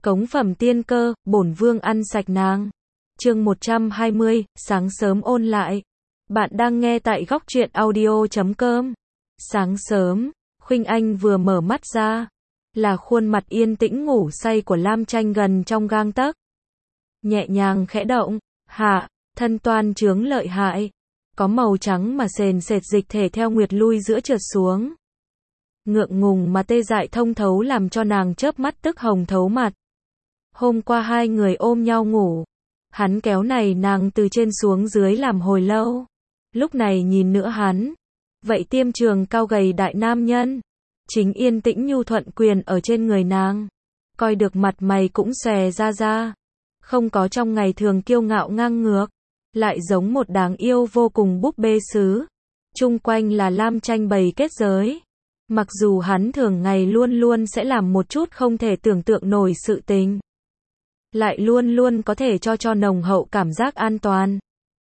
Cống phẩm tiên cơ, bổn vương ăn sạch nàng. Chương 120, sáng sớm ôn lại. Bạn đang nghe tại góc truyện audio.com. Sáng sớm, Khuynh Anh vừa mở mắt ra, là khuôn mặt yên tĩnh ngủ say của Lam Tranh gần trong gang tấc. Nhẹ nhàng khẽ động, hạ, thân toan trướng lợi hại. Có màu trắng mà sền sệt dịch thể theo nguyệt lui giữa trượt xuống. Ngượng ngùng mà tê dại thông thấu làm cho nàng chớp mắt tức hồng thấu mặt. Hôm qua hai người ôm nhau ngủ. Hắn kéo này nàng từ trên xuống dưới làm hồi lâu. Lúc này nhìn nữa hắn. Vậy tiêm trường cao gầy đại nam nhân. Chính yên tĩnh nhu thuận quyền ở trên người nàng. Coi được mặt mày cũng xòe ra. Không có trong ngày thường kiêu ngạo ngang ngược. Lại giống một đáng yêu vô cùng búp bê sứ. Chung quanh là Lam Tranh bày kết giới. Mặc dù hắn thường ngày luôn luôn sẽ làm một chút không thể tưởng tượng nổi sự tình. Lại luôn luôn có thể cho nồng hậu cảm giác an toàn.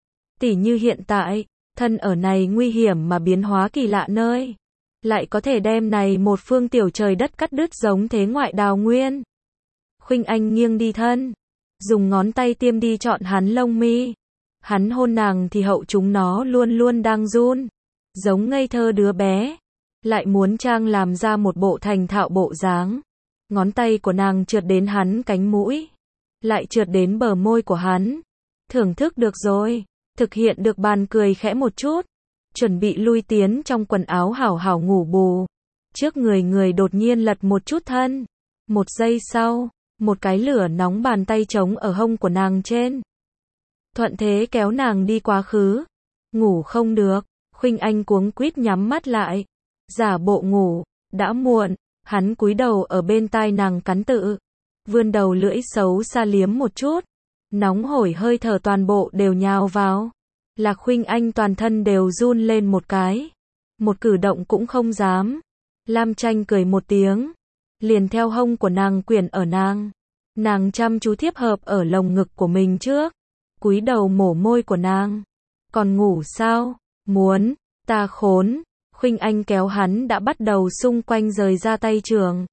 Tỉ như hiện tại, thân ở này nguy hiểm mà biến hóa kỳ lạ nơi. Lại có thể đem này một phương tiểu trời đất cắt đứt giống thế ngoại đào nguyên. Khuynh Anh nghiêng đi thân. Dùng ngón tay tiêm đi chọn hắn lông mi. Hắn hôn nàng thì hậu chúng nó luôn luôn đang run. Giống ngây thơ đứa bé. Lại muốn trang làm ra một bộ thành thạo bộ dáng. Ngón tay của nàng trượt đến hắn cánh mũi. Lại trượt đến bờ môi của hắn. Thưởng thức được rồi. Thực hiện được bàn cười khẽ một chút. Chuẩn bị lui tiến trong quần áo hảo hảo ngủ bù. Trước người đột nhiên lật một chút thân. Một giây sau, một cái lửa nóng bàn tay trống ở hông của nàng trên. Thuận thế kéo nàng đi quá khứ. Ngủ không được. Khuynh Anh cuống quýt nhắm mắt lại. Giả bộ ngủ. Đã muộn. Hắn cúi đầu ở bên tai nàng cắn tự. Vươn đầu lưỡi xấu xa liếm một chút. Nóng hổi hơi thở toàn bộ đều nhào vào. Lạc Khuynh Anh toàn thân đều run lên một cái. Một cử động cũng không dám. Lam Tranh cười một tiếng. Liền theo hông của nàng quyển ở nàng. Nàng chăm chú thiếp hợp ở lồng ngực của mình trước. Cúi đầu mổ môi của nàng. Còn ngủ sao? Muốn. Ta khốn. Khuynh Anh kéo hắn đã bắt đầu xung quanh rời ra tay trường.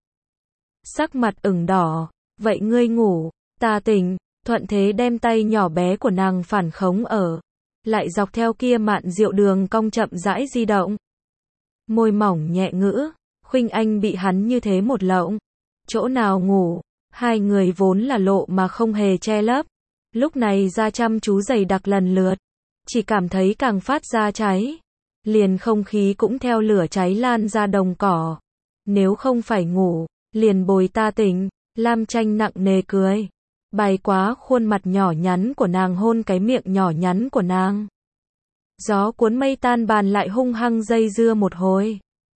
Sắc mặt ửng đỏ. Vậy ngươi ngủ. Ta tỉnh. Thuận thế đem tay nhỏ bé của nàng phản khống ở. Lại dọc theo kia mạn rượu đường cong chậm rãi di động. Môi mỏng nhẹ ngữ. Khuynh Anh bị hắn như thế một lộng. Chỗ nào ngủ. Hai người vốn là lộ mà không hề che lấp. Lúc này ra chăm chú dày đặc lần lượt. Chỉ cảm thấy càng phát ra cháy. Liền không khí cũng theo lửa cháy lan ra đồng cỏ. Nếu không phải ngủ, liền bồi ta tỉnh. Lam Tranh nặng nề cười. Bài quá khuôn mặt nhỏ nhắn của nàng hôn cái miệng nhỏ nhắn của nàng. Gió cuốn mây tan bàn lại hung hăng dây dưa một hồi.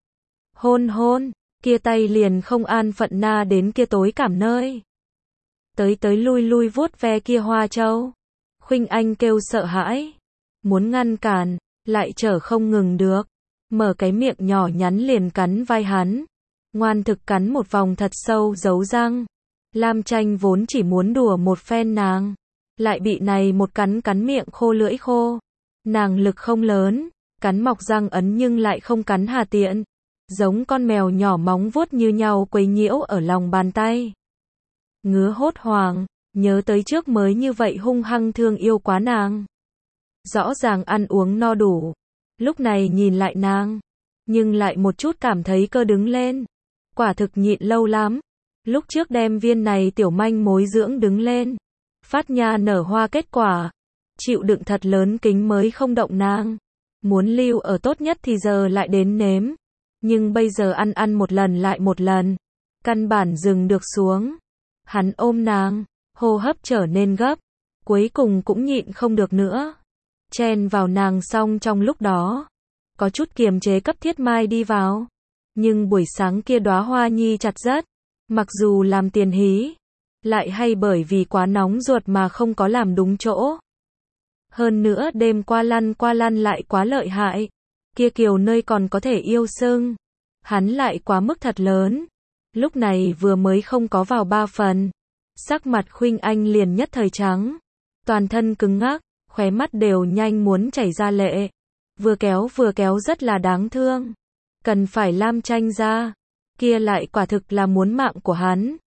Hôn, kia tay liền không an phận na đến kia tối cảm nơi. Tới lui vuốt ve kia hoa châu. Khuynh Anh kêu sợ hãi. Muốn ngăn cản, lại trở không ngừng được. Mở cái miệng nhỏ nhắn liền cắn vai hắn. Ngoan thực cắn một vòng thật sâu giấu răng. Lam Tranh vốn chỉ muốn đùa một phen nàng. Lại bị này một cắn miệng khô lưỡi khô. Nàng lực không lớn. Cắn mọc răng ấn nhưng lại không cắn hà tiện. Giống con mèo nhỏ móng vuốt như nhau quấy nhiễu ở lòng bàn tay. Ngứa hốt hoảng. Nhớ tới trước mới như vậy hung hăng thương yêu quá nàng. Rõ ràng ăn uống no đủ. Lúc này nhìn lại nàng. Nhưng lại một chút cảm thấy cơ đứng lên. Quả thực nhịn lâu lắm. Lúc trước đem viên này tiểu manh mối dưỡng đứng lên. Phát nha nở hoa kết quả. Chịu đựng thật lớn kính mới không động nàng. Muốn lưu ở tốt nhất thì giờ lại đến nếm. Nhưng bây giờ ăn một lần lại một lần. Căn bản dừng được xuống. Hắn ôm nàng. Hô hấp trở nên gấp. Cuối cùng cũng nhịn không được nữa. Chen vào nàng xong trong lúc đó. Có chút kiềm chế cấp thiết mai đi vào. Nhưng buổi sáng kia đóa hoa nhi chặt rất. Mặc dù làm tiền hí. Lại hay bởi vì quá nóng ruột mà không có làm đúng chỗ. Hơn nữa đêm qua lăn lại quá lợi hại. Kia kiều nơi còn có thể yêu sưng. Hắn lại quá mức thật lớn. Lúc này vừa mới không có vào 3 phần. Sắc mặt Khuynh Anh liền nhất thời trắng. Toàn thân cứng ngắc. Khóe mắt đều nhanh muốn chảy ra lệ. Vừa kéo rất là đáng thương. Cần phải Lam Tranh ra. Kia lại quả thực là muốn mạng của hắn.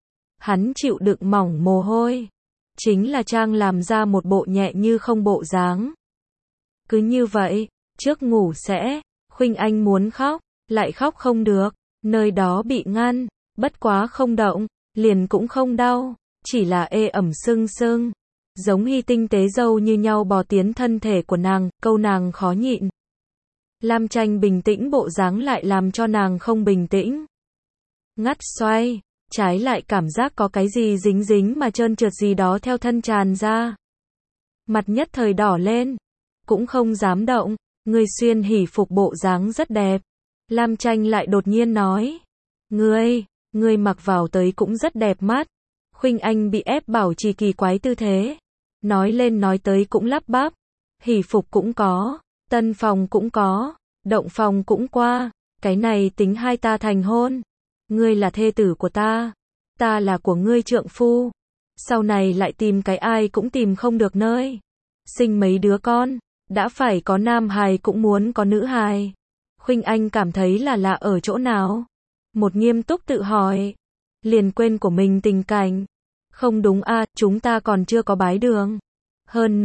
Hắn chịu đựng mỏng mồ hôi. Chính là trang làm ra một bộ nhẹ như không bộ dáng. Cứ như vậy, trước ngủ sẽ, Khuynh Anh muốn khóc, lại khóc không được, nơi đó bị ngăn, bất quá không động, liền cũng không đau, chỉ là ê ẩm sưng sưng. Giống hy tinh tế dâu như nhau bò tiến thân thể của nàng, câu nàng khó nhịn. Lam Tranh bình tĩnh bộ dáng lại làm cho nàng không bình tĩnh. Ngắt xoay, trái lại cảm giác có cái gì dính dính mà trơn trượt gì đó theo thân tràn ra. Mặt nhất thời đỏ lên, cũng không dám động, người xuyên hỉ phục bộ dáng rất đẹp. Lam Tranh lại đột nhiên nói, ngươi mặc vào tới cũng rất đẹp mắt. Khuynh Anh bị ép bảo trì kỳ quái tư thế. Nói lên nói tới cũng lắp bắp. Hỉ phục cũng có, tân phòng cũng có, động phòng cũng qua, cái này tính hai ta thành hôn. Ngươi là thê tử của ta là của ngươi trượng phu. Sau này lại tìm cái ai cũng tìm không được nơi. Sinh mấy đứa con, đã phải có nam hài cũng muốn có nữ hài. Khuynh Anh cảm thấy là lạ ở chỗ nào? Một nghiêm túc tự hỏi, liền quên của mình tình cảnh. Không đúng a, chúng ta còn chưa có bái đường. Hơn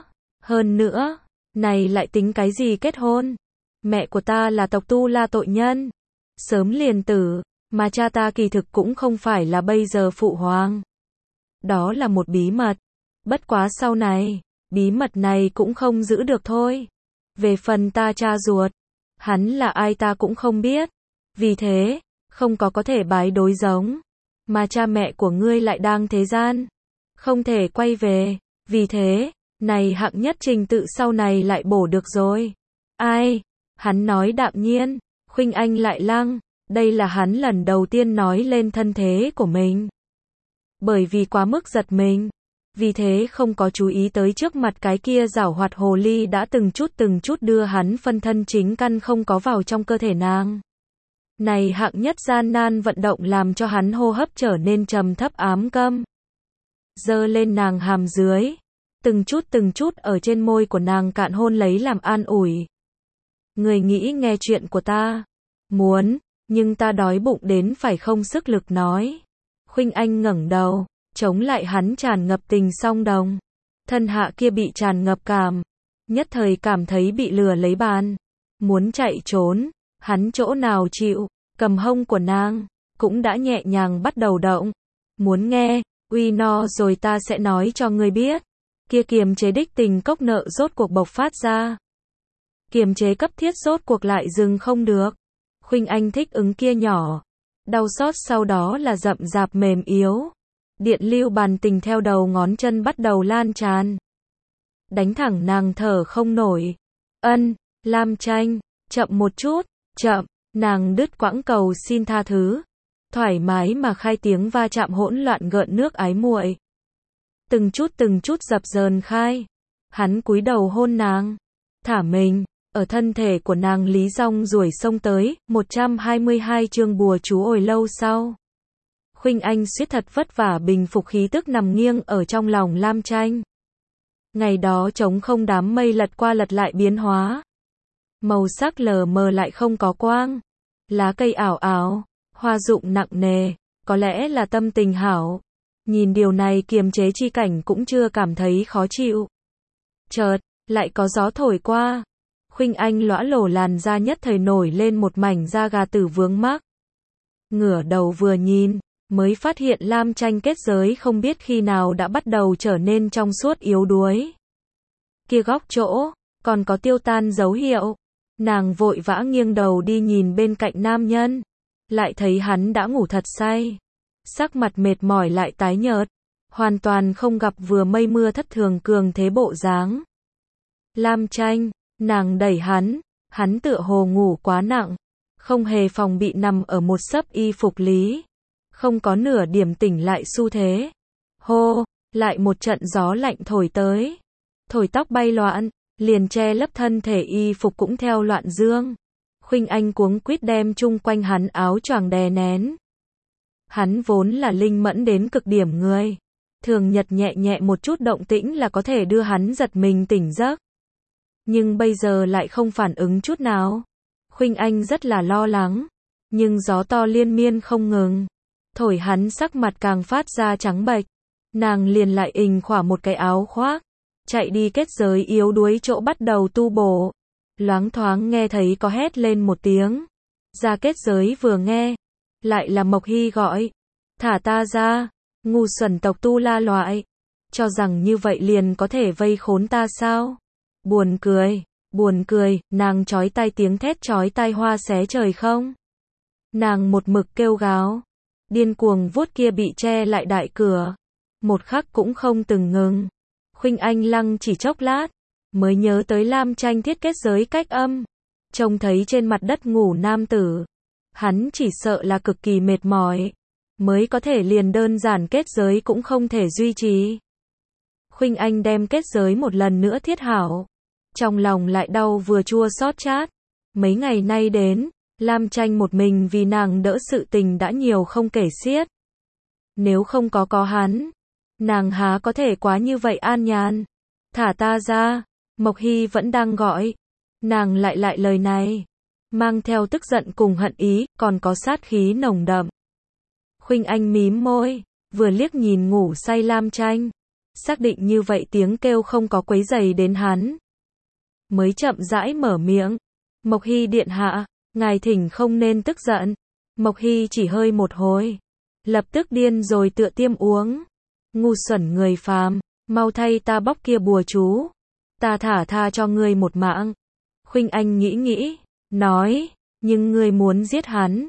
nữa, này lại tính cái gì kết hôn? Mẹ của ta là tộc Tu La tội nhân, sớm liền tử, mà cha ta kỳ thực cũng không phải là bây giờ phụ hoàng. Đó là một bí mật, bất quá sau này, bí mật này cũng không giữ được thôi. Về phần ta cha ruột, hắn là ai ta cũng không biết, vì thế, không có thể bái đối giống. Mà cha mẹ của ngươi lại đang thế gian, không thể quay về, vì thế, này hạng nhất trình tự sau này lại bổ được rồi. Ai? Hắn nói đạm nhiên, Khuynh Anh lại lăng, đây là hắn lần đầu tiên nói lên thân thế của mình. Bởi vì quá mức giật mình, vì thế không có chú ý tới trước mặt cái kia giảo hoạt hồ ly đã từng chút đưa hắn phân thân chính căn không có vào trong cơ thể nàng. Này hạng nhất gian nan vận động làm cho hắn hô hấp trở nên trầm thấp ám câm. Giơ lên nàng hàm dưới, từng chút ở trên môi của nàng cạn hôn lấy làm an ủi. Người nghĩ nghe chuyện của ta? Muốn, nhưng ta đói bụng đến phải không sức lực nói. Khuynh Anh ngẩng đầu, chống lại hắn tràn ngập tình song đồng. Thân hạ kia bị tràn ngập cảm, nhất thời cảm thấy bị lừa lấy bàn. Muốn chạy trốn, hắn chỗ nào chịu, cầm hông của nàng, cũng đã nhẹ nhàng bắt đầu động. Muốn nghe, uy no rồi ta sẽ nói cho ngươi biết. Kia kiềm chế đích tình cốc nợ rốt cuộc bộc phát ra. Kiềm chế cấp thiết rốt cuộc lại dừng không được. Khuynh Anh thích ứng kia nhỏ, đau xót sau đó là rậm rạp mềm yếu. Điện lưu bàn tình theo đầu ngón chân bắt đầu lan tràn. Đánh thẳng nàng thở không nổi. Lam Tranh, chậm một chút, chậm, nàng đứt quãng cầu xin tha thứ. Thoải mái mà khai tiếng va chạm hỗn loạn gợn nước ái muội. Từng chút dập dờn khai. Hắn cúi đầu hôn nàng, thả mình, ở thân thể của nàng lý rong ruổi xông tới, 122 chương bùa chú hồi lâu sau. Khuynh Anh suýt thật vất vả bình phục khí tức nằm nghiêng ở trong lòng Lam Tranh. Ngày đó trống không đám mây lật qua lật lại biến hóa. Màu sắc lờ mờ lại không có quang. Lá cây ảo ảo, hoa rụng nặng nề, có lẽ là tâm tình hảo. Nhìn điều này kiềm chế chi cảnh cũng chưa cảm thấy khó chịu. Chợt, lại có gió thổi qua. Khuynh Anh lõa lổ làn da nhất thời nổi lên một mảnh da gà tử vướng mắc. Ngửa đầu vừa nhìn, mới phát hiện Lam Tranh kết giới không biết khi nào đã bắt đầu trở nên trong suốt yếu đuối. Kia góc chỗ, còn có tiêu tan dấu hiệu. Nàng vội vã nghiêng đầu đi nhìn bên cạnh nam nhân. Lại thấy hắn đã ngủ thật say. Sắc mặt mệt mỏi lại tái nhợt. Hoàn toàn không gặp vừa mây mưa thất thường cường thế bộ dáng. Lam Tranh, nàng đẩy hắn tựa hồ ngủ quá nặng. Không hề phòng bị nằm ở một xấp y phục lý. Không có nửa điểm tỉnh lại xu thế. Hô, lại một trận gió lạnh thổi tới. Thổi tóc bay loạn, liền che lấp thân thể y phục cũng theo loạn dương. Khuynh Anh cuống quýt đem chung quanh hắn áo choàng đè nén. Hắn vốn là linh mẫn đến cực điểm người. Thường nhật nhẹ nhẹ một chút động tĩnh là có thể đưa hắn giật mình tỉnh giấc. Nhưng bây giờ lại không phản ứng chút nào. Khuynh Anh rất là lo lắng. Nhưng gió to liên miên không ngừng. thổi hắn sắc mặt càng phát ra trắng bệch. Nàng liền lại khỏa một cái áo khoác, chạy đi kết giới yếu đuối chỗ bắt đầu tu bổ. Loáng thoáng nghe thấy có hét lên một tiếng. Ra kết giới vừa nghe, lại là Mộc Hy gọi. Thả ta ra, ngu xuẩn tộc tu la loại. Cho rằng như vậy liền có thể vây khốn ta sao? Buồn cười, nàng chói tai tiếng thét chói tai hoa xé trời không? Nàng một mực kêu gào, điên cuồng vuốt kia bị che lại đại cửa. Một khắc cũng không từng ngừng. Khuynh Anh lăng chỉ chốc lát, mới nhớ tới Lam Tranh thiết kết giới cách âm. Trông thấy trên mặt đất ngủ nam tử. Hắn chỉ sợ là cực kỳ mệt mỏi. Mới có thể liền đơn giản kết giới cũng không thể duy trì. Khuynh Anh đem kết giới một lần nữa thiết hảo. Trong lòng lại đau vừa chua xót chát. Mấy ngày nay đến, Lam Tranh một mình vì nàng đỡ sự tình đã nhiều không kể xiết. Nếu không có hắn, nàng há có thể quá như vậy an nhàn. Thả ta ra, Mộc Hy vẫn đang gọi. Nàng lại lời này, mang theo tức giận cùng hận ý, còn có sát khí nồng đậm. Khuynh Anh mím môi, vừa liếc nhìn ngủ say Lam Tranh. Xác định như vậy tiếng kêu không có quấy rầy đến hắn. Mới chậm rãi mở miệng. Mộc Hy điện hạ, ngài thỉnh không nên tức giận. Mộc Hy chỉ hơi một hồi. Lập tức điên rồi tựa tiêm uống. Ngu xuẩn người phàm, mau thay ta bóc kia bùa chú. Ta thả tha cho ngươi một mạng. Khuynh Anh nghĩ, nói, nhưng ngươi muốn giết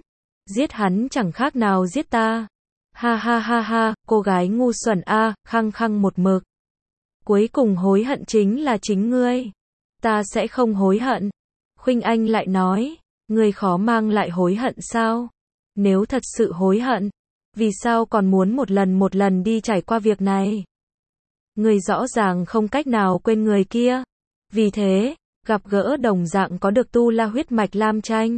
hắn chẳng khác nào giết ta. Ha ha ha ha, cô gái ngu xuẩn a, khăng một mực. Cuối cùng hối hận chính là chính ngươi. Ta sẽ không hối hận. Khuynh Anh lại nói, ngươi khó mang lại hối hận sao? Nếu thật sự hối hận, vì sao còn muốn một lần đi trải qua việc này? Ngươi rõ ràng không cách nào quên người kia. Vì thế, gặp gỡ đồng dạng có được tu la huyết mạch Lam Tranh.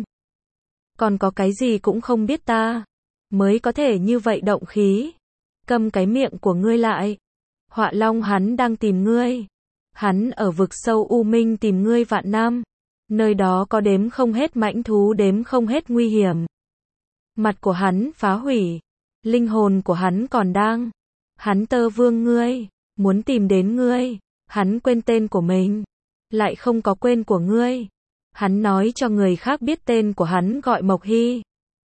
Còn có cái gì cũng không biết ta, mới có thể như vậy động khí. Câm cái miệng của ngươi lại. Họa Long hắn đang tìm ngươi. Hắn ở vực sâu u minh tìm ngươi vạn năm. Nơi đó có đếm không hết mãnh thú, đếm không hết nguy hiểm. Mặt của hắn phá hủy. Linh hồn của hắn còn đang. Hắn tơ vương ngươi. Muốn tìm đến ngươi. Hắn quên tên của mình. Lại không có quên của ngươi. Hắn nói cho người khác biết tên của hắn gọi Mộc Hy.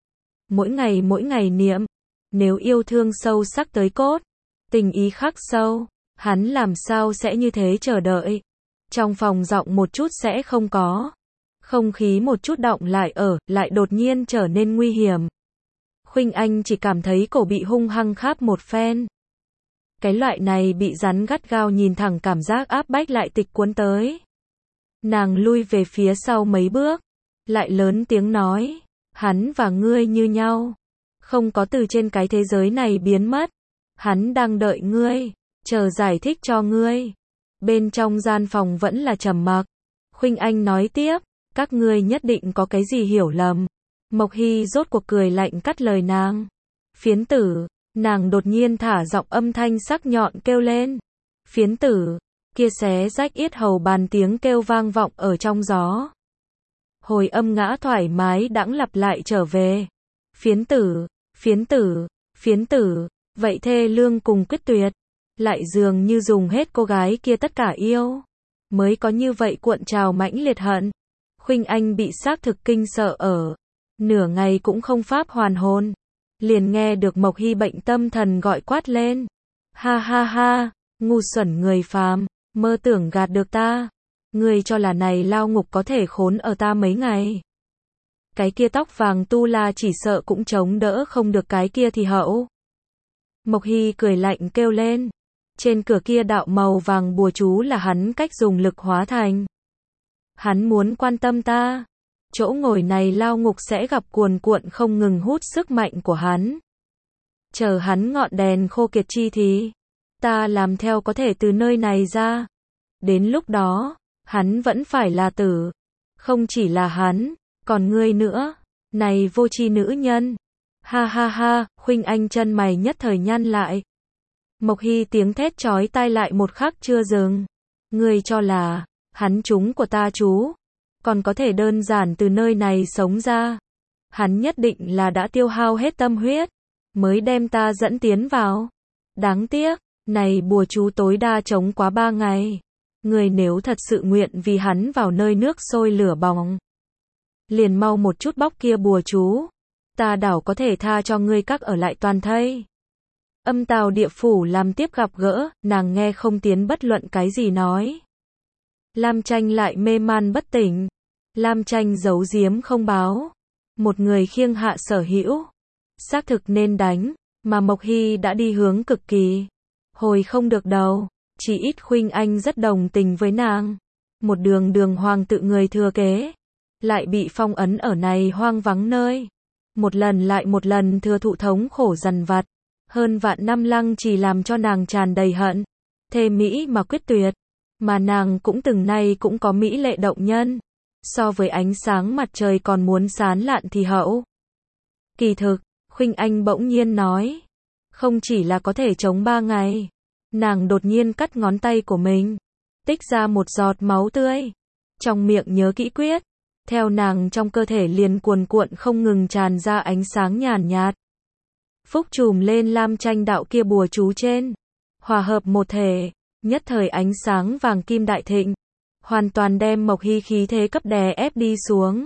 Mỗi ngày niệm. Nếu yêu thương sâu sắc tới cốt. Tình ý khắc sâu. Hắn làm sao sẽ như thế chờ đợi. Trong phòng giọng một chút sẽ không có. Không khí một chút động lại đột nhiên trở nên nguy hiểm. Khuynh Anh chỉ cảm thấy cổ bị hung hăng kháp một phen. Cái loại này bị rắn gắt gao nhìn thẳng cảm giác áp bách lại tịch cuốn tới. Nàng lui về phía sau mấy bước. Lại lớn tiếng nói. Hắn và ngươi như nhau. Không có từ trên cái thế giới này biến mất. Hắn đang đợi ngươi. Chờ giải thích cho ngươi. Bên trong gian phòng vẫn là trầm mặc. Khuynh Anh nói tiếp. Các ngươi nhất định có cái gì hiểu lầm. Mộc Hy rốt cuộc cười lạnh cắt lời nàng. Phiến tử. Nàng đột nhiên thả giọng âm thanh sắc nhọn kêu lên. Phiến tử. Kia xé rách yết hầu bàn tiếng kêu vang vọng ở trong gió. Hồi âm ngã thoải mái đãng lặp lại trở về. Phiến tử. Vậy thê lương cùng quyết tuyệt. Lại dường như dùng hết cô gái kia tất cả yêu. Mới có như vậy cuộn trào mãnh liệt hận. Khuynh Anh bị xác thực kinh sợ ở. Nửa ngày cũng không pháp hoàn hồn. Liền nghe được Mộc Hy bệnh tâm thần gọi quát lên. Ha ha ha, ngu xuẩn người phàm, mơ tưởng gạt được ta. Ngươi cho là này lao ngục có thể khốn ở ta mấy ngày. Cái kia tóc vàng tu la chỉ sợ cũng chống đỡ không được cái kia thì hậu. Mộc Hy cười lạnh kêu lên. Trên cửa kia đạo màu vàng bùa chú là hắn cách dùng lực hóa thành. Hắn muốn quan tâm ta. Chỗ ngồi này lao ngục sẽ gặp cuồn cuộn không ngừng hút sức mạnh của hắn. Chờ hắn ngọn đèn khô kiệt chi thì. Ta làm theo có thể từ nơi này ra. Đến lúc đó, hắn vẫn phải là tử. Không chỉ là hắn, còn ngươi nữa. Này vô tri nữ nhân. Ha ha ha, Khuynh Anh chân mày nhất thời nhăn lại. Mộc Hy tiếng thét chói tai lại một khắc chưa dừng. Ngươi cho là, hắn chúng của ta chú. Còn có thể đơn giản từ nơi này sống ra. Hắn nhất định là đã tiêu hao hết tâm huyết. mới đem ta dẫn tiến vào. Đáng tiếc, này bùa chú tối đa chống quá 3 ngày. Người nếu thật sự nguyện vì hắn vào nơi nước sôi lửa bỏng, liền mau một chút bóc kia bùa chú. Ta đảo có thể tha cho ngươi các ở lại toàn thây. Âm Tào địa phủ làm tiếp gặp gỡ, nàng nghe không tiến bất luận cái gì nói. Lam Tranh lại mê man bất tỉnh. Lam Tranh giấu giếm không báo. Một người khiêng hạ sở hữu. Xác thực nên đánh, mà Mộc Hy đã đi hướng cực kỳ. Hồi không được đâu, chỉ ít Khuynh Anh rất đồng tình với nàng. Một đường hoàng tự người thừa kế, lại bị phong ấn ở này hoang vắng nơi. Một lần lại một lần thừa thụ thống khổ dằn vặt. Hơn vạn năm lăng chỉ làm cho nàng tràn đầy hận. Thề mỹ mà quyết tuyệt. Mà nàng cũng từng nay cũng có mỹ lệ động nhân. So với ánh sáng mặt trời còn muốn sán lạn thì hậu. Kỳ thực, Khuynh Anh bỗng nhiên nói. Không chỉ là có thể chống 3 ngày. Nàng đột nhiên cắt ngón tay của mình. Tích ra một giọt máu tươi. Trong miệng nhớ kỹ quyết. Theo nàng trong cơ thể liền cuồn cuộn không ngừng tràn ra ánh sáng nhàn nhạt. Phúc trùm lên Lam Tranh đạo kia bùa chú trên. Hòa hợp một thể. Nhất thời ánh sáng vàng kim đại thịnh. Hoàn toàn đem Mộc Hy khí thế cấp đè ép đi xuống.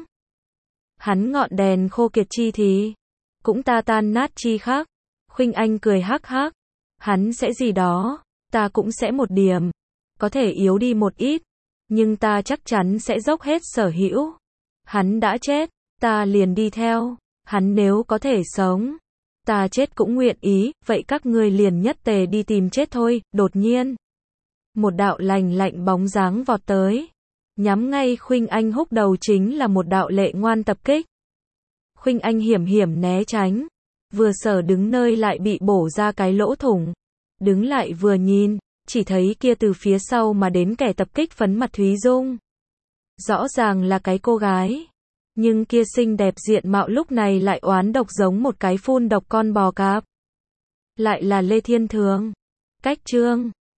Hắn ngọn đèn khô kiệt chi thì. Cũng ta tan nát chi khác. Khuynh Anh cười hắc hắc. Hắn sẽ gì đó. Ta cũng sẽ một điểm. Có thể yếu đi một ít. Nhưng ta chắc chắn sẽ dốc hết sở hữu. Hắn đã chết. Ta liền đi theo. Hắn nếu có thể sống. Ta chết cũng nguyện ý. Vậy các ngươi liền nhất tề đi tìm chết thôi. Đột nhiên. Một đạo lạnh lạnh bóng dáng vọt tới. Nhắm ngay Khuynh Anh húc đầu chính là một đạo lệ ngoan tập kích. Khuynh Anh hiểm hiểm né tránh. Vừa sở đứng nơi lại bị bổ ra cái lỗ thủng. Đứng lại vừa nhìn, chỉ thấy kia từ phía sau mà đến kẻ tập kích phấn mặt Thúy Dung. Rõ ràng là cái cô gái. Nhưng kia xinh đẹp diện mạo lúc này lại oán độc giống một cái phun độc con bò cạp. Lại là Lê Thiên Thường. Cách chương